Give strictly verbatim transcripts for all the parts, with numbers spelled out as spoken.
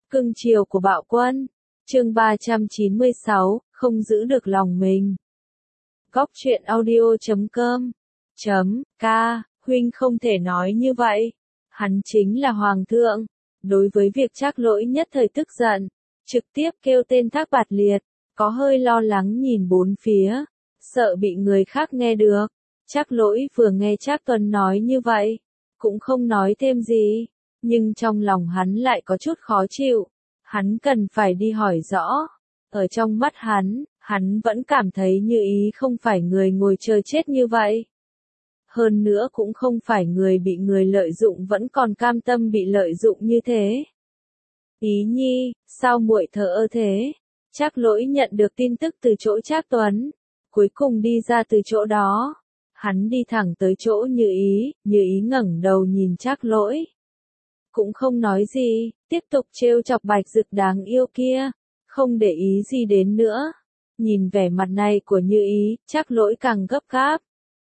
Cưng chiều của bạo quân. Chương ba trăm chín mươi sáu, không giữ được lòng mình. Góc truyện audio chấm com. Chấm, ca, huynh không thể nói như vậy. Hắn chính là hoàng thượng. Đối với việc Trác Lỗi nhất thời tức giận, trực tiếp kêu tên Thác Bạt Liệt, có hơi lo lắng nhìn bốn phía, sợ bị người khác nghe được. Trác Lỗi vừa nghe Trác Tuấn nói như vậy, cũng không nói thêm gì, nhưng trong lòng hắn lại có chút khó chịu. Hắn cần phải đi hỏi rõ. Ở trong mắt hắn, hắn vẫn cảm thấy Như Ý không phải người ngồi chờ chết như vậy. Hơn nữa cũng không phải người bị người lợi dụng vẫn còn cam tâm bị lợi dụng như thế. Ý Nhi, sao muội thờ ơ thế? Trác Lỗi nhận được tin tức từ chỗ Trác Tuấn, cuối cùng đi ra từ chỗ đó. Hắn đi thẳng tới chỗ Như Ý, Như Ý ngẩng đầu nhìn Trác Lỗi. Cũng không nói gì, tiếp tục trêu chọc Bạch Dực đáng yêu kia, không để ý gì đến nữa. Nhìn vẻ mặt này của Như Ý, Trác Lỗi càng gấp gáp.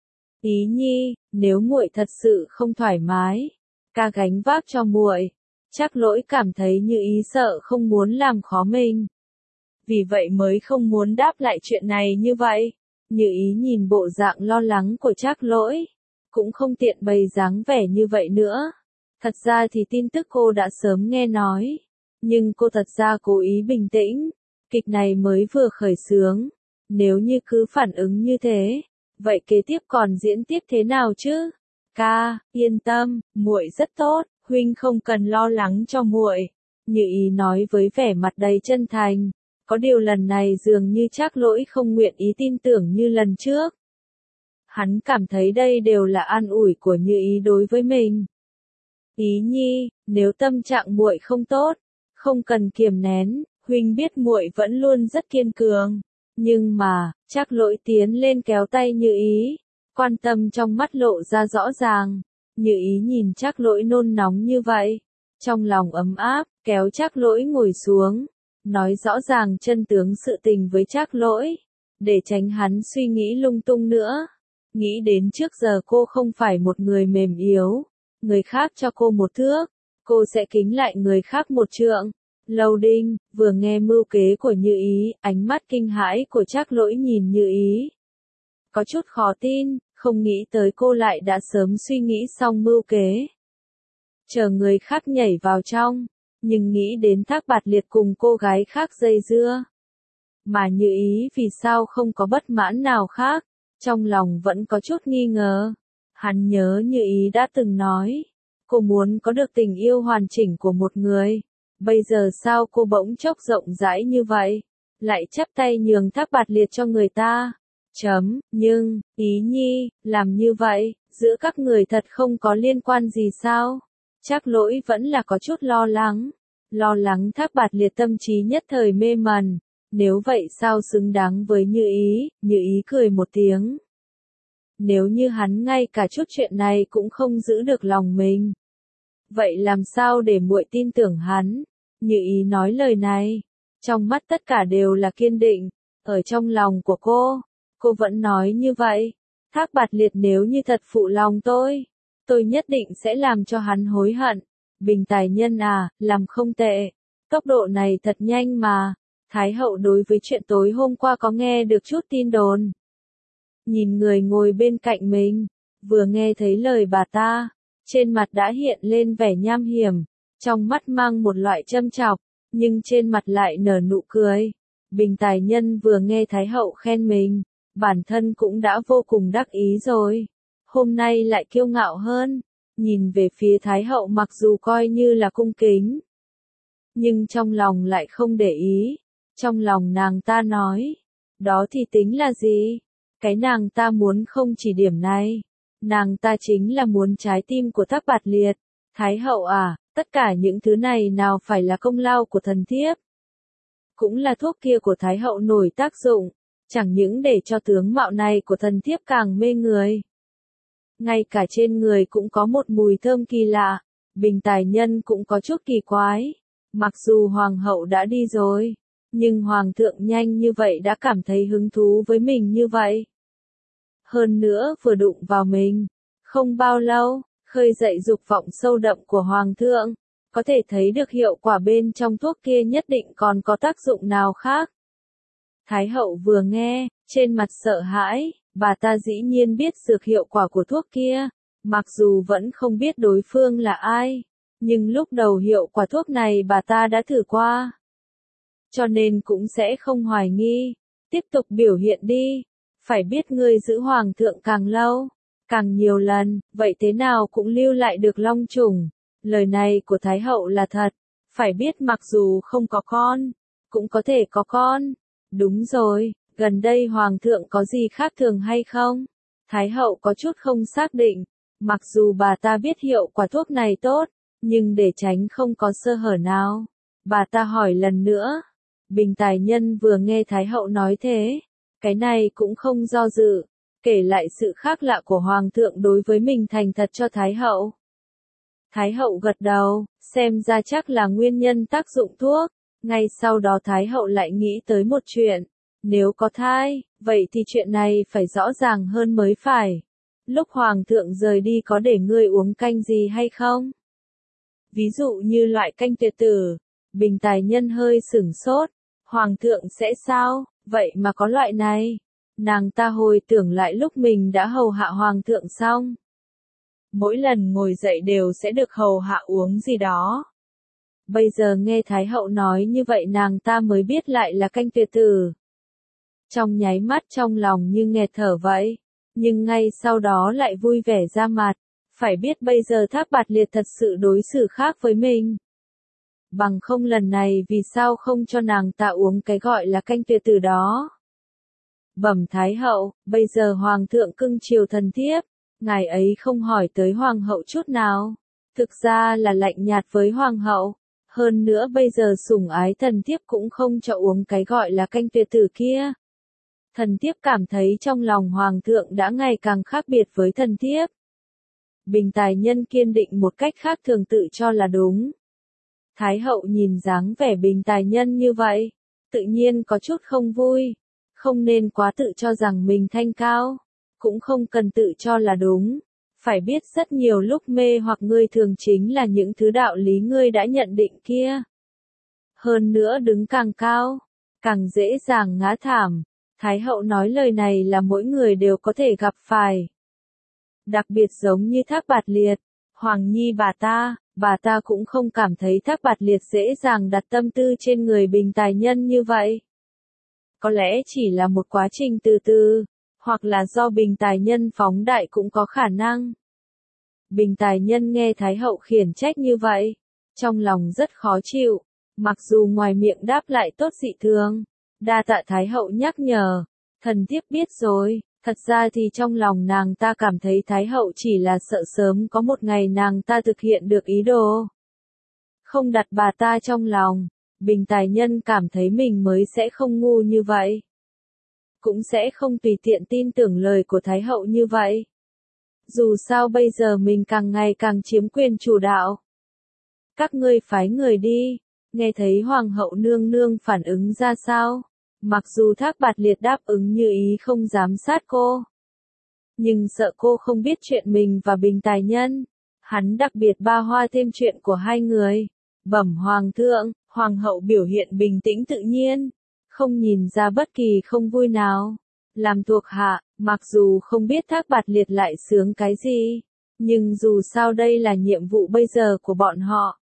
Ý Nhi, nếu muội thật sự không thoải mái, ca gánh vác cho muội. Trác Lỗi cảm thấy Như Ý sợ không muốn làm khó mình, vì vậy mới không muốn đáp lại chuyện này như vậy. Như Ý nhìn bộ dạng lo lắng của Trác Lỗi, cũng không tiện bày dáng vẻ như vậy nữa. Thật ra thì tin tức cô đã sớm nghe nói, nhưng cô thật ra cố ý bình tĩnh. Kịch này mới vừa khởi xướng, nếu như cứ phản ứng như thế, vậy kế tiếp còn diễn tiếp thế nào chứ? Ca, yên tâm, muội rất tốt, huynh không cần lo lắng cho muội. Như Ý nói với vẻ mặt đầy chân thành. Có điều lần này dường như Trác Lỗi không nguyện ý tin tưởng như lần trước. Hắn cảm thấy đây đều là an ủi của Như Ý đối với mình. Ý Nhi, nếu tâm trạng muội không tốt, không cần kiềm nén, huynh biết muội vẫn luôn rất kiên cường. Nhưng mà, Trác Lỗi tiến lên kéo tay Như Ý, quan tâm trong mắt lộ ra rõ ràng. Như Ý nhìn Trác Lỗi nôn nóng như vậy, trong lòng ấm áp, kéo Trác Lỗi ngồi xuống, nói rõ ràng chân tướng sự tình với Trác Lỗi, để tránh hắn suy nghĩ lung tung nữa. Nghĩ đến trước giờ cô không phải một người mềm yếu, người khác cho cô một thước, cô sẽ kính lại người khác một trượng. Lâu Đinh, vừa nghe mưu kế của Như Ý, ánh mắt kinh hãi của Trác Lỗi nhìn Như Ý. Có chút khó tin, không nghĩ tới cô lại đã sớm suy nghĩ xong mưu kế. Chờ người khác nhảy vào trong, nhưng nghĩ đến Thác Bạt Liệt cùng cô gái khác dây dưa. Mà Như Ý vì sao không có bất mãn nào khác, trong lòng vẫn có chút nghi ngờ. Hắn nhớ Như Ý đã từng nói, cô muốn có được tình yêu hoàn chỉnh của một người. Bây giờ sao cô bỗng chốc rộng rãi như vậy, lại chắp tay nhường Thác Bạt Liệt cho người ta. Chấm, nhưng, Ý Nhi, làm như vậy, giữa các người thật không có liên quan gì sao? Trác Lỗi vẫn là có chút lo lắng. Lo lắng Thác Bạt Liệt tâm trí nhất thời mê mẩn. Nếu vậy sao xứng đáng với Như Ý? Như Ý cười một tiếng. Nếu như hắn ngay cả chút chuyện này cũng không giữ được lòng mình, vậy làm sao để muội tin tưởng hắn? Như Ý nói lời này, trong mắt tất cả đều là kiên định. Ở trong lòng của cô, cô vẫn nói như vậy. Thác Bạt Liệt nếu như thật phụ lòng tôi, tôi nhất định sẽ làm cho hắn hối hận. Bình tài nhân à, làm không tệ. Tốc độ này thật nhanh mà. Thái hậu đối với chuyện tối hôm qua có nghe được chút tin đồn. Nhìn người ngồi bên cạnh mình, vừa nghe thấy lời bà ta, trên mặt đã hiện lên vẻ nham hiểm, trong mắt mang một loại châm chọc, nhưng trên mặt lại nở nụ cười. Bình tài nhân vừa nghe Thái hậu khen mình, bản thân cũng đã vô cùng đắc ý rồi. Hôm nay lại kiêu ngạo hơn, nhìn về phía Thái hậu mặc dù coi như là cung kính, nhưng trong lòng lại không để ý. Trong lòng nàng ta nói, đó thì tính là gì? Cái nàng ta muốn không chỉ điểm này, nàng ta chính là muốn trái tim của Thác Bạt Liệt. Thái hậu à, tất cả những thứ này nào phải là công lao của thần thiếp? Cũng là thuốc kia của Thái hậu nổi tác dụng, chẳng những để cho tướng mạo này của thần thiếp càng mê người. Ngay cả trên người cũng có một mùi thơm kỳ lạ. Bình tài nhân cũng có chút kỳ quái. Mặc dù hoàng hậu đã đi rồi, nhưng hoàng thượng nhanh như vậy đã cảm thấy hứng thú với mình như vậy. Hơn nữa vừa đụng vào mình, không bao lâu, khơi dậy dục vọng sâu đậm của hoàng thượng. có thể thấy được hiệu quả bên trong thuốc kia nhất định còn có tác dụng nào khác. Thái hậu vừa nghe, trên mặt sợ hãi, bà ta dĩ nhiên biết dược hiệu quả của thuốc kia, mặc dù vẫn không biết đối phương là ai, nhưng lúc đầu hiệu quả thuốc này bà ta đã thử qua. Cho nên cũng sẽ không hoài nghi. Tiếp tục biểu hiện đi. Phải biết ngươi giữ hoàng thượng càng lâu, càng nhiều lần, vậy thế nào cũng lưu lại được long trùng. Lời này của Thái hậu là thật. Phải biết mặc dù không có con, cũng có thể có con. Đúng rồi, gần đây hoàng thượng có gì khác thường hay không? Thái hậu có chút không xác định. Mặc dù bà ta biết hiệu quả thuốc này tốt, nhưng để tránh không có sơ hở nào, bà ta hỏi lần nữa. Bình Tài Nhân vừa nghe Thái hậu nói thế, cái này cũng không do dự, kể lại sự khác lạ của hoàng thượng đối với mình thành thật cho Thái hậu. Thái hậu gật đầu, xem ra chắc là nguyên nhân tác dụng thuốc. Ngay sau đó Thái hậu lại nghĩ tới một chuyện, nếu có thai, vậy thì chuyện này phải rõ ràng hơn mới phải. Lúc hoàng thượng rời đi có để ngươi uống canh gì hay không? Ví dụ như loại canh tuyệt tử. Bình Tài Nhân hơi sửng sốt. Hoàng thượng sẽ sao? Vậy mà có loại này. Nàng ta hồi tưởng lại lúc mình đã hầu hạ hoàng thượng xong. Mỗi lần ngồi dậy đều sẽ được hầu hạ uống gì đó. Bây giờ nghe Thái hậu nói như vậy nàng ta mới biết lại là canh tuyệt tử. Trong nháy mắt trong lòng như nghẹt thở vậy. Nhưng ngay sau đó lại vui vẻ ra mặt. Phải biết bây giờ Thác Bạt Liệt thật sự đối xử khác với mình. Bằng không lần này vì sao không cho nàng ta uống cái gọi là canh tuyệt tử đó. Bẩm Thái hậu, bây giờ hoàng thượng cưng chiều thần thiếp, ngài ấy không hỏi tới hoàng hậu chút nào. Thực ra là lạnh nhạt với hoàng hậu. Hơn nữa bây giờ sủng ái thần thiếp cũng không cho uống cái gọi là canh tuyệt tử kia. Thần thiếp cảm thấy trong lòng hoàng thượng đã ngày càng khác biệt với thần thiếp. Bình Tài Nhân kiên định một cách khác thường tự cho là đúng. Thái hậu nhìn dáng vẻ Bình Tài Nhân như vậy, tự nhiên có chút không vui. Không nên quá tự cho rằng mình thanh cao, cũng không cần tự cho là đúng. Phải biết rất nhiều lúc mê hoặc ngươi thường chính là những thứ đạo lý ngươi đã nhận định kia. Hơn nữa đứng càng cao, càng dễ dàng ngã thảm. Thái hậu nói lời này là mỗi người đều có thể gặp phải. Đặc biệt giống như Thác Bạt Liệt, Hoàng Nhi bà ta, bà ta cũng không cảm thấy Thác Bạt Liệt dễ dàng đặt tâm tư trên người Bình Tài Nhân như vậy. Có lẽ chỉ là một quá trình từ từ, hoặc là do Bình Tài Nhân phóng đại cũng có khả năng. Bình Tài Nhân nghe Thái hậu khiển trách như vậy, trong lòng rất khó chịu, mặc dù ngoài miệng đáp lại tốt dị thường. Đa tạ Thái hậu nhắc nhở, thần thiếp biết rồi. Thật ra thì trong lòng nàng ta cảm thấy Thái hậu chỉ là sợ sớm có một ngày nàng ta thực hiện được ý đồ. Không đặt bà ta trong lòng, Bình Tài Nhân cảm thấy mình mới sẽ không ngu như vậy. Cũng sẽ không tùy tiện tin tưởng lời của Thái hậu như vậy. Dù sao bây giờ mình càng ngày càng chiếm quyền chủ đạo. Các ngươi phái người đi, nghe thấy Hoàng hậu nương nương phản ứng ra sao? Mặc dù Thác Bạt Liệt đáp ứng như ý không giám sát cô, nhưng sợ cô không biết chuyện mình và Bình Tài Nhân, hắn đặc biệt ba hoa thêm chuyện của hai người. Bẩm hoàng thượng, hoàng hậu biểu hiện bình tĩnh tự nhiên, không nhìn ra bất kỳ không vui nào. Làm thuộc hạ, mặc dù không biết Thác Bạt Liệt lại sướng cái gì, nhưng dù sao đây là nhiệm vụ bây giờ của bọn họ.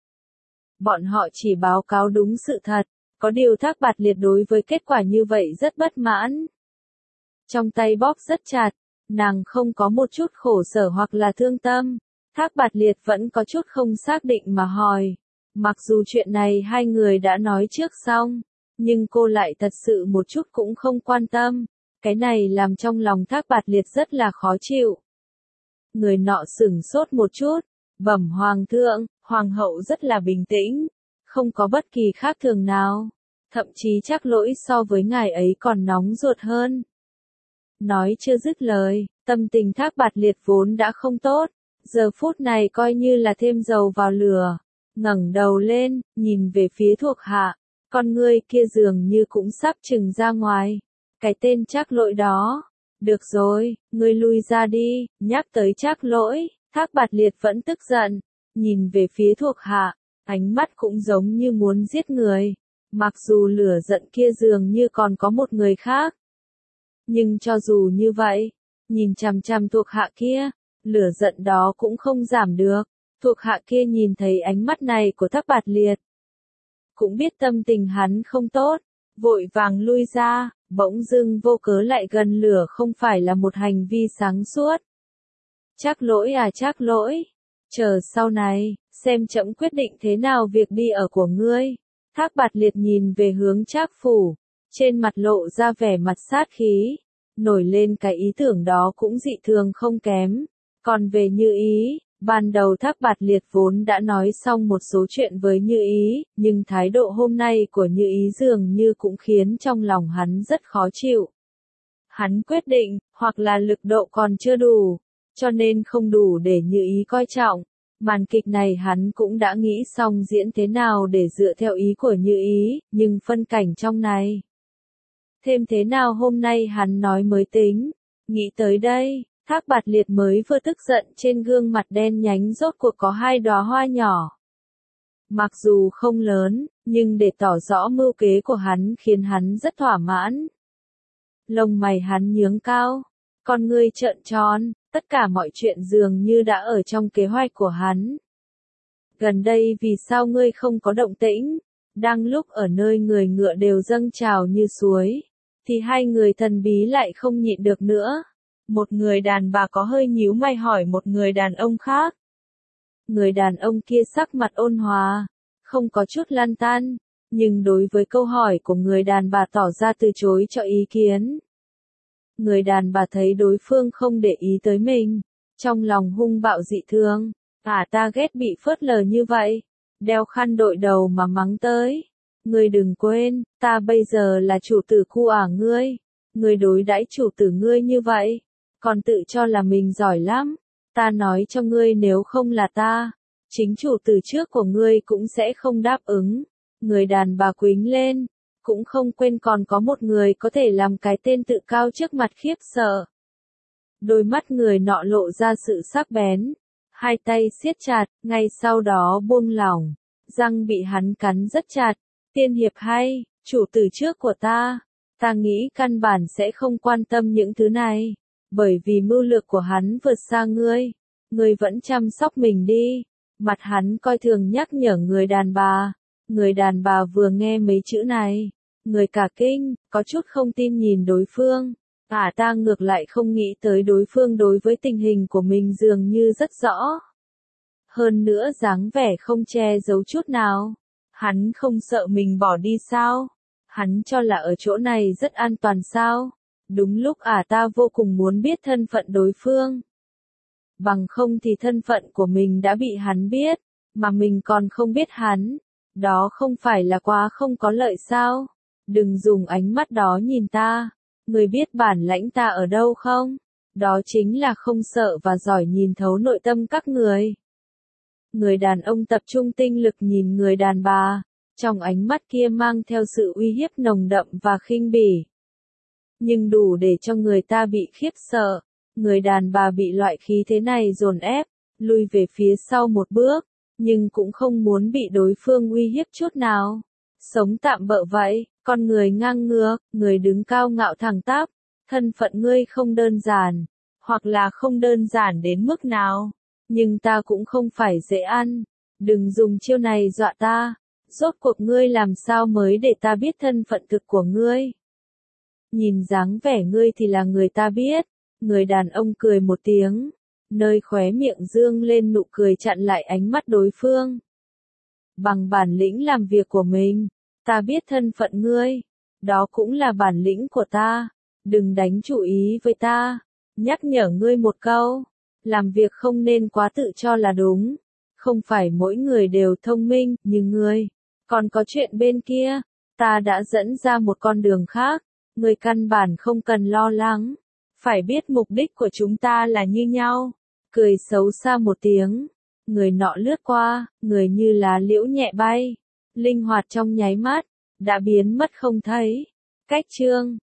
Bọn họ chỉ báo cáo đúng sự thật. Có điều Thác Bạt Liệt đối với kết quả như vậy rất bất mãn. Trong tay bóp rất chặt, nàng không có một chút khổ sở hoặc là thương tâm. Thác Bạt Liệt vẫn có chút không xác định mà hỏi. Mặc dù chuyện này hai người đã nói trước xong, nhưng cô lại thật sự một chút cũng không quan tâm. Cái này làm trong lòng Thác Bạt Liệt rất là khó chịu. Người nọ sửng sốt một chút, bẩm hoàng thượng, hoàng hậu rất là bình tĩnh. Không có bất kỳ khác thường nào, thậm chí chắc lỗi so với ngài ấy còn nóng ruột hơn. Nói chưa dứt lời, tâm tình Thác Bạt Liệt vốn đã không tốt, giờ phút này coi như là thêm dầu vào lửa, ngẩng đầu lên, nhìn về phía thuộc hạ, con ngươi kia dường như cũng sắp trừng ra ngoài. Cái tên Trác Lỗi đó, được rồi, ngươi lui ra đi. Nhắc tới Trác Lỗi, Thác Bạt Liệt vẫn tức giận, nhìn về phía thuộc hạ. ánh mắt cũng giống như muốn giết người, mặc dù lửa giận kia dường như còn có một người khác. Nhưng cho dù như vậy, nhìn chằm chằm thuộc hạ kia, lửa giận đó cũng không giảm được. Thuộc hạ kia nhìn thấy ánh mắt này của Thác Bạt Liệt, cũng biết tâm tình hắn không tốt, vội vàng lui ra, bỗng dưng vô cớ lại gần lửa không phải là một hành vi sáng suốt. Trác lỗi à trác lỗi, chờ sau này, xem trẫm quyết định thế nào việc đi ở của ngươi. Thác Bạt Liệt nhìn về hướng Trác phủ, trên mặt lộ ra vẻ mặt sát khí, nổi lên cái ý tưởng đó cũng dị thường không kém. Còn về Như Ý, ban đầu Thác Bạt Liệt vốn đã nói xong một số chuyện với Như Ý, nhưng thái độ hôm nay của Như Ý dường như cũng khiến trong lòng hắn rất khó chịu. Hắn quyết định, hoặc là lực độ còn chưa đủ, cho nên không đủ để Như Ý coi trọng. Màn kịch này hắn cũng đã nghĩ xong diễn thế nào để dựa theo ý của Như Ý, nhưng phân cảnh trong này. Thêm thế nào hôm nay hắn nói mới tính. Nghĩ tới đây, Thác Bạt Liệt mới vừa tức giận trên gương mặt đen nhánh rốt cuộc có hai đóa hoa nhỏ. Mặc dù không lớn, nhưng để tỏ rõ mưu kế của hắn khiến hắn rất thỏa mãn. Lông mày hắn nhướng cao, con ngươi trợn tròn, tất cả mọi chuyện dường như đã ở trong kế hoạch của hắn. Gần đây vì sao ngươi không có động tĩnh? Đang lúc ở nơi người ngựa đều dâng trào như suối, thì hai người thần bí lại không nhịn được nữa. Một người đàn bà có hơi nhíu mày hỏi một người đàn ông khác. Người đàn ông kia sắc mặt ôn hòa, không có chút lan tan, nhưng đối với câu hỏi của người đàn bà tỏ ra từ chối cho ý kiến. Người đàn bà thấy đối phương không để ý tới mình, trong lòng hung bạo dị thường. À ta ghét bị phớt lờ như vậy, đeo khăn đội đầu mà mắng tới. Ngươi đừng quên, ta bây giờ là chủ tử khu ả ngươi. Ngươi đối đãi chủ tử ngươi như vậy, còn tự cho là mình giỏi lắm. Ta nói cho ngươi nếu không là ta, chính chủ tử trước của ngươi cũng sẽ không đáp ứng. Người đàn bà quính lên, cũng không quên còn có một người có thể làm cái tên tự cao trước mặt khiếp sợ. Đôi mắt người nọ lộ ra sự sắc bén, hai tay siết chặt, ngay sau đó buông lỏng, răng bị hắn cắn rất chặt. Tiên hiệp hay, chủ tử trước của ta, ta nghĩ căn bản sẽ không quan tâm những thứ này, bởi vì mưu lược của hắn vượt xa ngươi, ngươi vẫn chăm sóc mình đi. Mặt hắn coi thường nhắc nhở người đàn bà. Người đàn bà vừa nghe mấy chữ này, người cả kinh, có chút không tin nhìn đối phương. À ta ngược lại không nghĩ tới đối phương đối với tình hình của mình dường như rất rõ. Hơn nữa dáng vẻ không che giấu chút nào. Hắn không sợ mình bỏ đi sao? Hắn cho là ở chỗ này rất an toàn sao? Đúng lúc à ta vô cùng muốn biết thân phận đối phương. Bằng không thì thân phận của mình đã bị hắn biết, mà mình còn không biết hắn. Đó không phải là quá không có lợi sao? Đừng dùng ánh mắt đó nhìn ta. Người biết bản lãnh ta ở đâu không? Đó chính là không sợ và giỏi nhìn thấu nội tâm các người. Người đàn ông tập trung tinh lực nhìn người đàn bà, trong ánh mắt kia mang theo sự uy hiếp nồng đậm và khinh bỉ. Nhưng đủ để cho người ta bị khiếp sợ, người đàn bà bị loại khí thế này dồn ép, lui về phía sau một bước, nhưng cũng không muốn bị đối phương uy hiếp chút nào. Sống tạm bợ vậy, con người ngang ngược, người đứng cao ngạo thẳng tắp, thân phận ngươi không đơn giản, hoặc là không đơn giản đến mức nào. Nhưng ta cũng không phải dễ ăn, đừng dùng chiêu này dọa ta, rốt cuộc ngươi làm sao mới để ta biết thân phận thực của ngươi. Nhìn dáng vẻ ngươi thì là người ta biết, người đàn ông cười một tiếng, nơi khóe miệng dương lên nụ cười chặn lại ánh mắt đối phương. Bằng bản lĩnh làm việc của mình, ta biết thân phận ngươi, đó cũng là bản lĩnh của ta, đừng đánh chủ ý với ta, nhắc nhở ngươi một câu. Làm việc không nên quá tự cho là đúng. Không phải mỗi người đều thông minh, nhưng ngươi, còn có chuyện bên kia, ta đã dẫn ra một con đường khác, ngươi căn bản không cần lo lắng. Phải biết mục đích của chúng ta là như nhau. Cười xấu xa một tiếng, người nọ lướt qua, người như lá liễu nhẹ bay, linh hoạt trong nháy mắt, đã biến mất không thấy. Cách chương